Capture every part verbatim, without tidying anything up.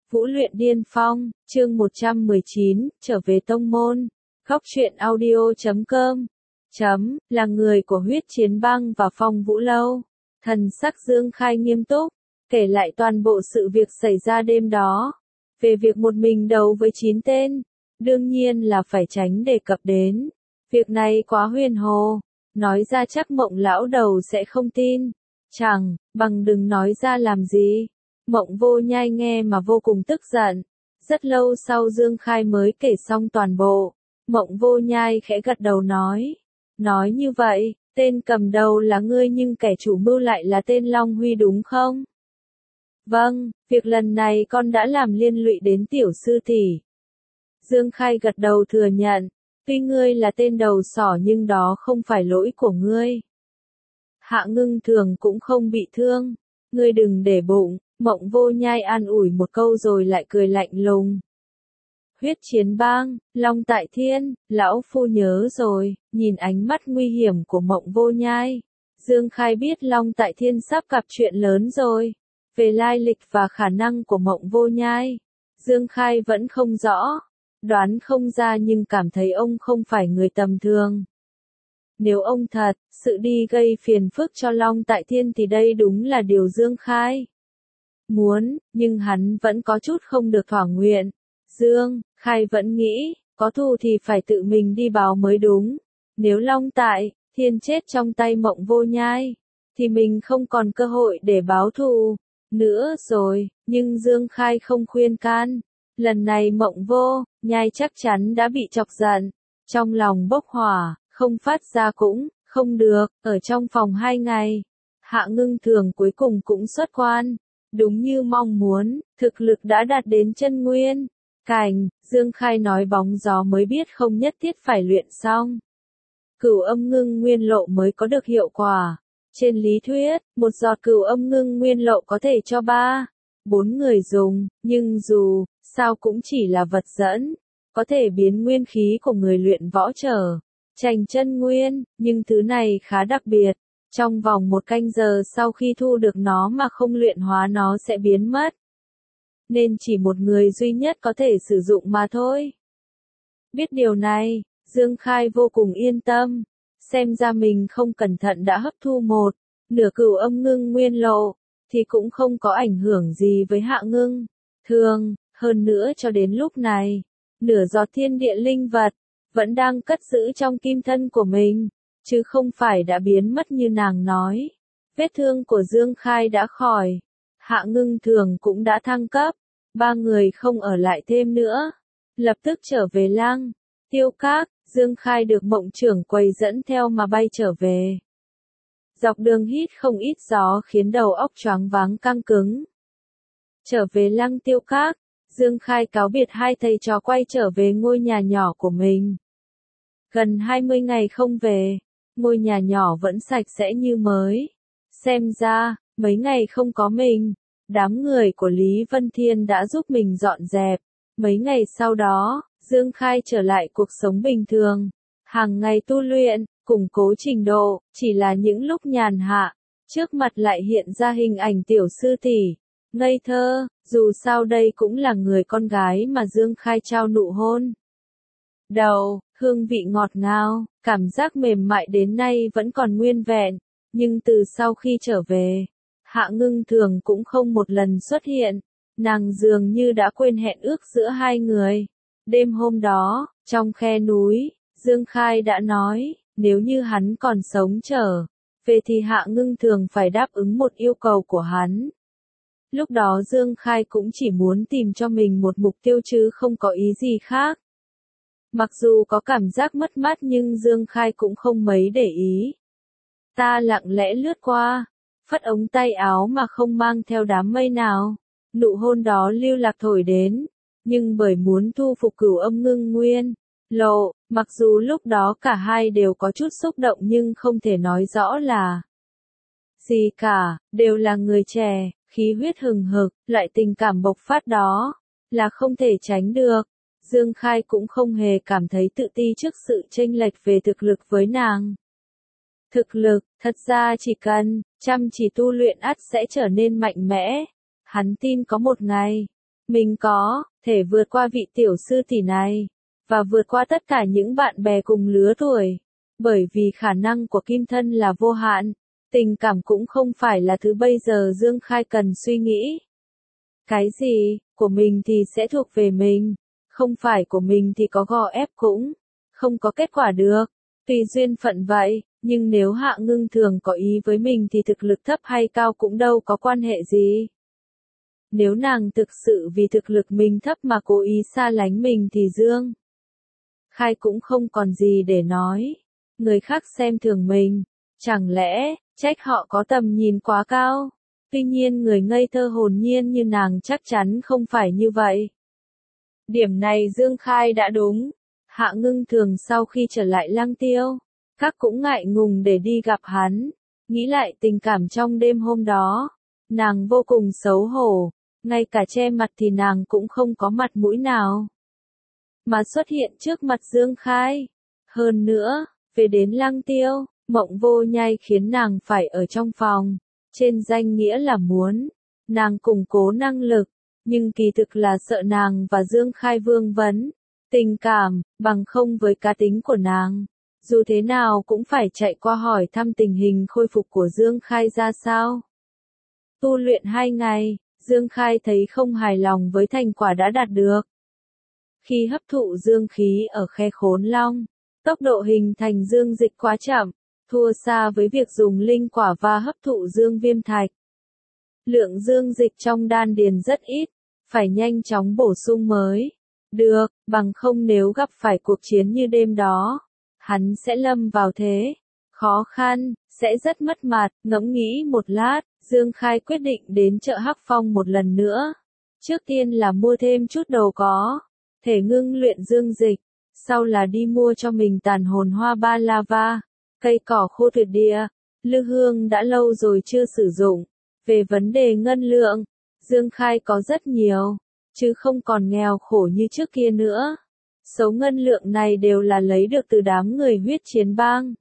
Vũ luyện điên phong, chương một trăm mười chín, trở về tông môn. Góc truyện audio chấm com. Chấm, là người của huyết chiến bang và phong vũ lâu. Thần sắc Dương Khai nghiêm túc, kể lại toàn bộ sự việc xảy ra đêm đó. Về việc một mình đấu với chín tên, đương nhiên là phải tránh đề cập đến. Việc này quá huyền hồ, nói ra chắc Mộng lão đầu sẽ không tin. Chẳng, bằng đừng nói ra làm gì. Mộng Vô Nhai nghe mà vô cùng tức giận. Rất lâu sau Dương Khai mới kể xong toàn bộ. Mộng Vô Nhai khẽ gật đầu nói. Nói như vậy, tên cầm đầu là ngươi nhưng kẻ chủ mưu lại là tên Long Huy đúng không? Vâng, việc lần này con đã làm liên lụy đến tiểu sư tỷ. Dương Khai gật đầu thừa nhận. Tuy ngươi là tên đầu sỏ nhưng đó không phải lỗi của ngươi. Hạ Ngưng Thường cũng không bị thương. Ngươi đừng để bụng. Mộng Vô Nhai an ủi một câu rồi lại cười lạnh lùng. Huyết chiến bang, Long Tại Thiên, lão phu nhớ rồi, nhìn ánh mắt nguy hiểm của Mộng Vô Nhai. Dương Khai biết Long Tại Thiên sắp gặp chuyện lớn rồi. Về lai lịch và khả năng của Mộng Vô Nhai, Dương Khai vẫn không rõ, đoán không ra nhưng cảm thấy ông không phải người tầm thường. Nếu ông thật sự đi gây phiền phức cho Long Tại Thiên thì đây đúng là điều Dương Khai muốn, nhưng hắn vẫn có chút không được thỏa nguyện. Dương Khai vẫn nghĩ, có thù thì phải tự mình đi báo mới đúng. Nếu Long Tại Thiên chết trong tay Mộng Vô Nhai, thì mình không còn cơ hội để báo thù nữa rồi, nhưng Dương Khai không khuyên can. Lần này Mộng Vô Nhai chắc chắn đã bị chọc giận, trong lòng bốc hỏa, không phát ra cũng không được. Ở trong phòng hai ngày, Hạ Ngưng Thường cuối cùng cũng xuất quan. Đúng như mong muốn, thực lực đã đạt đến chân nguyên cảnh. Dương Khai nói bóng gió mới biết không nhất thiết phải luyện xong Cửu Âm Ngưng Nguyên Lộ mới có được hiệu quả. Trên lý thuyết, một giọt Cửu Âm Ngưng Nguyên Lộ có thể cho ba, bốn người dùng, nhưng dù sao cũng chỉ là vật dẫn, có thể biến nguyên khí của người luyện võ trở thành chân nguyên, nhưng thứ này khá đặc biệt. Trong vòng một canh giờ sau khi thu được nó mà không luyện hóa nó sẽ biến mất. Nên chỉ một người duy nhất có thể sử dụng mà thôi. Biết điều này, Dương Khai vô cùng yên tâm. Xem ra mình không cẩn thận đã hấp thu một nửa Cửu Âm Ngưng Nguyên Lộ, thì cũng không có ảnh hưởng gì với Hạ Ngưng Thường. Hơn nữa cho đến lúc này, nửa giọt thiên địa linh vật vẫn đang cất giữ trong kim thân của mình, chứ không phải đã biến mất như nàng nói. Vết thương của Dương Khai đã khỏi. Hạ Ngưng Thường cũng đã thăng cấp. Ba người không ở lại thêm nữa. Lập tức trở về Lang Tiêu Các. Dương Khai được Mộng trưởng quầy dẫn theo mà bay trở về. Dọc đường hít không ít gió khiến đầu óc choáng váng căng cứng. Trở về Lang Tiêu Các, Dương Khai cáo biệt hai thầy trò quay trở về ngôi nhà nhỏ của mình. Gần hai mươi ngày không về, ngôi nhà nhỏ vẫn sạch sẽ như mới. Xem ra, mấy ngày không có mình, đám người của Lý Vân Thiên đã giúp mình dọn dẹp. Mấy ngày sau đó, Dương Khai trở lại cuộc sống bình thường. Hàng ngày tu luyện, củng cố trình độ, chỉ là những lúc nhàn hạ, trước mặt lại hiện ra hình ảnh tiểu sư tỷ. Ngây thơ, dù sao đây cũng là người con gái mà Dương Khai trao nụ hôn đầu, hương vị ngọt ngào, cảm giác mềm mại đến nay vẫn còn nguyên vẹn. Nhưng từ sau khi trở về, Hạ Ngưng Thường cũng không một lần xuất hiện. Nàng dường như đã quên hẹn ước giữa hai người. Đêm hôm đó, trong khe núi, Dương Khai đã nói, nếu như hắn còn sống trở về thì Hạ Ngưng Thường phải đáp ứng một yêu cầu của hắn. Lúc đó Dương Khai cũng chỉ muốn tìm cho mình một mục tiêu chứ không có ý gì khác. Mặc dù có cảm giác mất mát nhưng Dương Khai cũng không mấy để ý. Ta lặng lẽ lướt qua, phất ống tay áo mà không mang theo đám mây nào. Nụ hôn đó lưu lạc thổi đến, nhưng bởi muốn thu phục Cửu Âm Ngưng Nguyên Lộ, mặc dù lúc đó cả hai đều có chút xúc động nhưng không thể nói rõ là gì cả, đều là người trẻ, khí huyết hừng hực, loại tình cảm bộc phát đó là không thể tránh được. Dương Khai cũng không hề cảm thấy tự ti trước sự chênh lệch về thực lực với nàng. Thực lực, thật ra chỉ cần chăm chỉ tu luyện ắt sẽ trở nên mạnh mẽ. Hắn tin có một ngày, Mình có thể vượt qua vị tiểu sư tỷ này, và vượt qua tất cả những bạn bè cùng lứa tuổi. Bởi vì khả năng của Kim Thân là vô hạn, tình cảm cũng không phải là thứ bây giờ Dương Khai cần suy nghĩ. Cái gì của mình thì sẽ thuộc về mình, không phải của mình thì có gò ép cũng không có kết quả được. Tùy duyên phận vậy, nhưng nếu Hạ Ngưng Thường có ý với mình thì thực lực thấp hay cao cũng đâu có quan hệ gì. Nếu nàng thực sự vì thực lực mình thấp mà cố ý xa lánh mình thì Dương Khai cũng không còn gì để nói. Người khác xem thường mình, chẳng lẽ trách họ có tầm nhìn quá cao? Tuy nhiên người ngây thơ hồn nhiên như nàng chắc chắn không phải như vậy. Điểm này Dương Khai đã đúng. Hạ Ngưng Thường sau khi trở lại Lăng Tiêu, các cũng ngại ngùng để đi gặp hắn. Nghĩ lại tình cảm trong đêm hôm đó, nàng vô cùng xấu hổ, ngay cả che mặt thì nàng cũng không có mặt mũi nào mà xuất hiện trước mặt Dương Khai. Hơn nữa, về đến Lăng Tiêu, Mộng Vô Nhai khiến nàng phải ở trong phòng, trên danh nghĩa là muốn nàng củng cố năng lực, nhưng kỳ thực là sợ nàng và Dương Khai vương vấn tình cảm, bằng không với cá tính của nàng, dù thế nào cũng phải chạy qua hỏi thăm tình hình khôi phục của Dương Khai ra sao. Tu luyện hai ngày, Dương Khai thấy không hài lòng với thành quả đã đạt được. Khi hấp thụ dương khí ở khe Khốn Long, tốc độ hình thành dương dịch quá chậm, thua xa với việc dùng linh quả và hấp thụ dương viêm thạch. Lượng dương dịch trong đan điền rất ít, phải nhanh chóng bổ sung mới được, bằng không nếu gặp phải cuộc chiến như đêm đó, hắn sẽ lâm vào thế khó khăn, sẽ rất mất mặt. Ngẫm nghĩ một lát, Dương Khai quyết định đến chợ Hắc Phong một lần nữa. Trước tiên là mua thêm chút đồ có thể ngưng luyện dương dịch, sau là đi mua cho mình tàn hồn hoa ba lava, cây cỏ khô tuyệt địa, lư hương đã lâu rồi chưa sử dụng. Về vấn đề ngân lượng, Dương Khai có rất nhiều, chứ không còn nghèo khổ như trước kia nữa. Số ngân lượng này đều là lấy được từ đám người huyết chiến bang.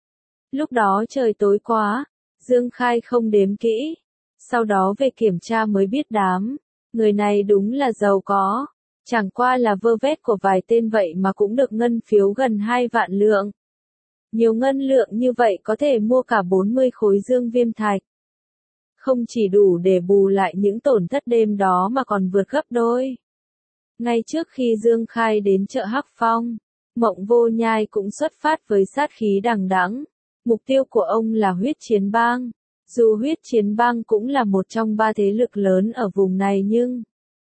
Lúc đó trời tối quá, Dương Khai không đếm kỹ, sau đó về kiểm tra mới biết đám người này đúng là giàu có, chẳng qua là vơ vét của vài tên vậy mà cũng được ngân phiếu gần hai vạn lượng. Nhiều ngân lượng như vậy có thể mua cả bốn mươi khối dương viêm thạch. Không chỉ đủ để bù lại những tổn thất đêm đó mà còn vượt gấp đôi. Ngay trước khi Dương Khai đến chợ Hắc Phong, Mộng Vô Nhai cũng xuất phát với sát khí đằng đẵng. Mục tiêu của ông là huyết chiến bang. Dù huyết chiến bang cũng là một trong ba thế lực lớn ở vùng này nhưng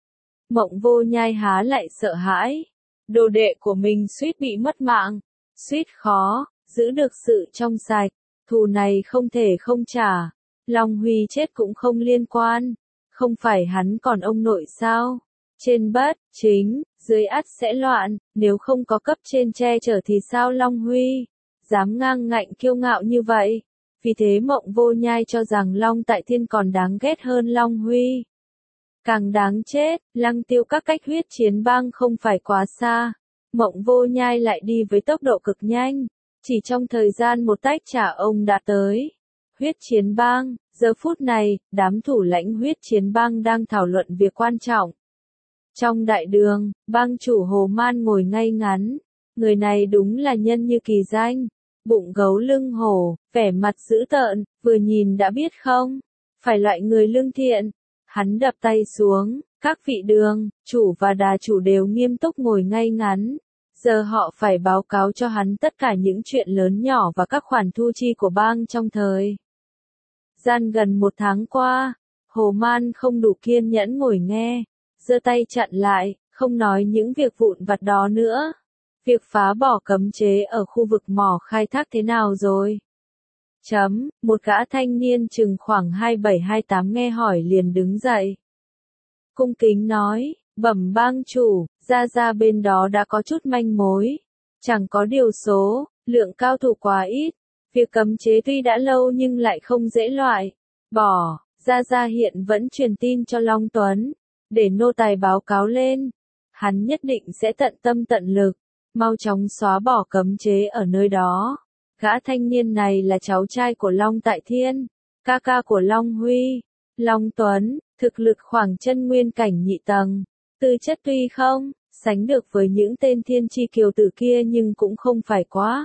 Mộng Vô Nhai há lại sợ hãi. Đồ đệ của mình suýt bị mất mạng, suýt khó giữ được sự trong sạch, thù này không thể không trả. Long Huy chết cũng không liên quan, không phải hắn còn ông nội sao? Trên bất chính, dưới ắt sẽ loạn, nếu không có cấp trên che chở thì sao Long Huy dám ngang ngạnh kiêu ngạo như vậy? Vì thế Mộng Vô Nhai cho rằng Long Tại Thiên còn đáng ghét hơn Long Huy. Càng đáng chết, Lăng Tiêu các cách huyết chiến bang không phải quá xa. Mộng Vô Nhai lại đi với tốc độ cực nhanh, chỉ trong thời gian một tách trà ông đã tới huyết chiến bang. Giờ phút này, đám thủ lãnh huyết chiến bang đang thảo luận việc quan trọng. Trong đại đường, bang chủ Hồ Man ngồi ngay ngắn. Người này đúng là nhân như kỳ danh. Bụng gấu lưng hổ, vẻ mặt dữ tợn, vừa nhìn đã biết không phải loại người lương thiện. Hắn đập tay xuống, các vị đường, chủ và đà chủ đều nghiêm túc ngồi ngay ngắn. Giờ họ phải báo cáo cho hắn tất cả những chuyện lớn nhỏ và các khoản thu chi của bang trong thời gian gần một tháng qua. Hồ Man không đủ kiên nhẫn ngồi nghe, giơ tay chặn lại, không nói những việc vụn vặt đó nữa. Việc phá bỏ cấm chế ở khu vực mỏ khai thác thế nào rồi? Chấm, một gã thanh niên chừng khoảng hai bảy hai tám nghe hỏi liền đứng dậy. Cung kính nói, bẩm bang chủ, ra ra bên đó đã có chút manh mối. Chẳng có điều số, lượng cao thủ quá ít. Việc cấm chế tuy đã lâu nhưng lại không dễ loại bỏ. Ra ra hiện vẫn truyền tin cho Long Tuấn, để nô tài báo cáo lên. Hắn nhất định sẽ tận tâm tận lực, mau chóng xóa bỏ cấm chế ở nơi đó. Gã thanh niên này là cháu trai của Long Tại Thiên, ca ca của Long Huy. Long Tuấn, thực lực khoảng chân nguyên cảnh nhị tầng, tư chất tuy không sánh được với những tên thiên chi kiều tử kia nhưng cũng không phải quá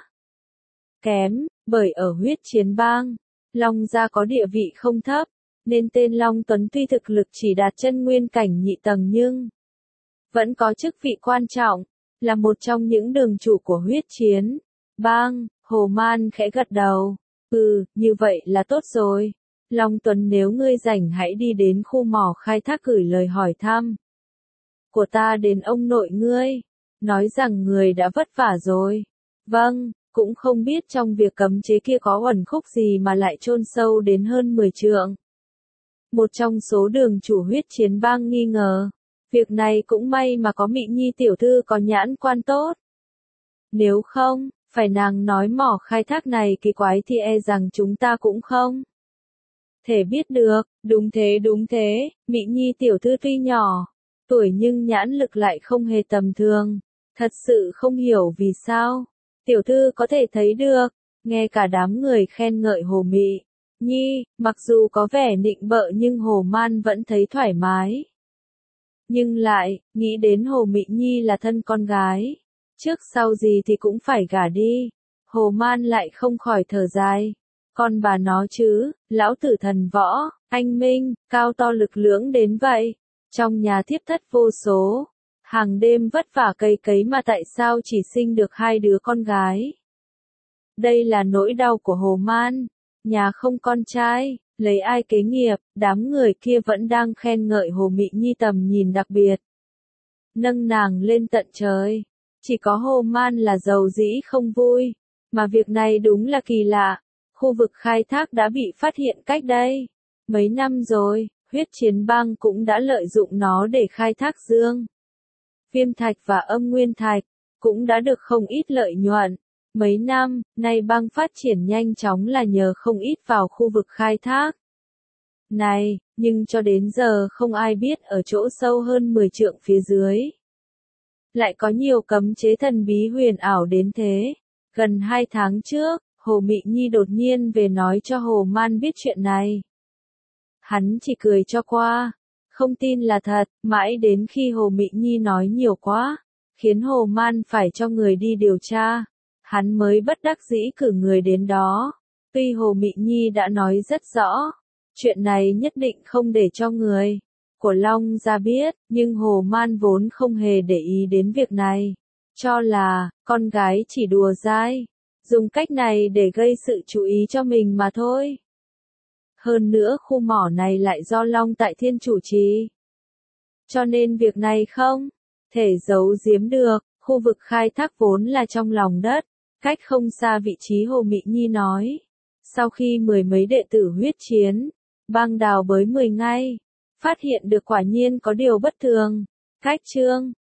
kém, bởi ở huyết chiến bang, Long gia có địa vị không thấp, nên tên Long Tuấn tuy thực lực chỉ đạt chân nguyên cảnh nhị tầng nhưng vẫn có chức vị quan trọng, là một trong những đường chủ của huyết chiến bang. Hồ Man khẽ gật đầu, ừ, như vậy là tốt rồi. Long Tuấn, nếu ngươi rảnh hãy đi đến khu mỏ khai thác gửi lời hỏi thăm của ta đến ông nội ngươi, nói rằng người đã vất vả rồi. Vâng, cũng không biết trong việc cấm chế kia có uẩn khúc gì mà lại chôn sâu đến hơn mười trượng. Một trong số đường chủ huyết chiến bang nghi ngờ, việc này cũng may mà có Mị Nhi tiểu thư có nhãn quan tốt. Nếu không, phải nàng nói mỏ khai thác này kỳ quái thì e rằng chúng ta cũng không thể biết được. Đúng thế đúng thế, Mị Nhi tiểu thư tuy nhỏ tuổi nhưng nhãn lực lại không hề tầm thường, thật sự không hiểu vì sao tiểu thư có thể thấy được. Nghe cả đám người khen ngợi Hồ Mị Nhi, mặc dù có vẻ nịnh bợ nhưng Hồ Man vẫn thấy thoải mái. Nhưng lại, nghĩ đến Hồ Mị Nhi là thân con gái, trước sau gì thì cũng phải gả đi, Hồ Man lại không khỏi thở dài. Con bà nó chứ, lão tử thần võ, anh minh, cao to lực lưỡng đến vậy, trong nhà thiếp thất vô số, hàng đêm vất vả cày cấy mà tại sao chỉ sinh được hai đứa con gái. Đây là nỗi đau của Hồ Man, nhà không con trai, lấy ai kế nghiệp. Đám người kia vẫn đang khen ngợi Hồ Mị Nhi tầm nhìn đặc biệt, nâng nàng lên tận trời. Chỉ có Hồ Man là giàu dĩ không vui, mà việc này đúng là kỳ lạ. Khu vực khai thác đã bị phát hiện cách đây mấy năm rồi, huyết chiến bang cũng đã lợi dụng nó để khai thác dương viêm thạch và âm nguyên thạch, cũng đã được không ít lợi nhuận. Mấy năm nay bang phát triển nhanh chóng là nhờ không ít vào khu vực khai thác này, nhưng cho đến giờ không ai biết ở chỗ sâu hơn mười trượng phía dưới lại có nhiều cấm chế thần bí huyền ảo đến thế. Gần hai tháng trước, Hồ Mị Nhi đột nhiên về nói cho Hồ Man biết chuyện này. Hắn chỉ cười cho qua, không tin là thật, mãi đến khi Hồ Mị Nhi nói nhiều quá, khiến Hồ Man phải cho người đi điều tra, hắn mới bất đắc dĩ cử người đến đó. Tuy Hồ Mị Nhi đã nói rất rõ, chuyện này nhất định không để cho người của Long gia biết, nhưng Hồ Man vốn không hề để ý đến việc này, cho là con gái chỉ đùa dai, dùng cách này để gây sự chú ý cho mình mà thôi. Hơn nữa khu mỏ này lại do Long Tại Thiên chủ trì, cho nên việc này không thể giấu giếm được. Khu vực khai thác vốn là trong lòng đất, cách không xa vị trí Hồ Mị Nhi nói. Sau khi mười mấy đệ tử huyết chiến bang đào bới mười ngay, phát hiện được quả nhiên có điều bất thường. Cách trương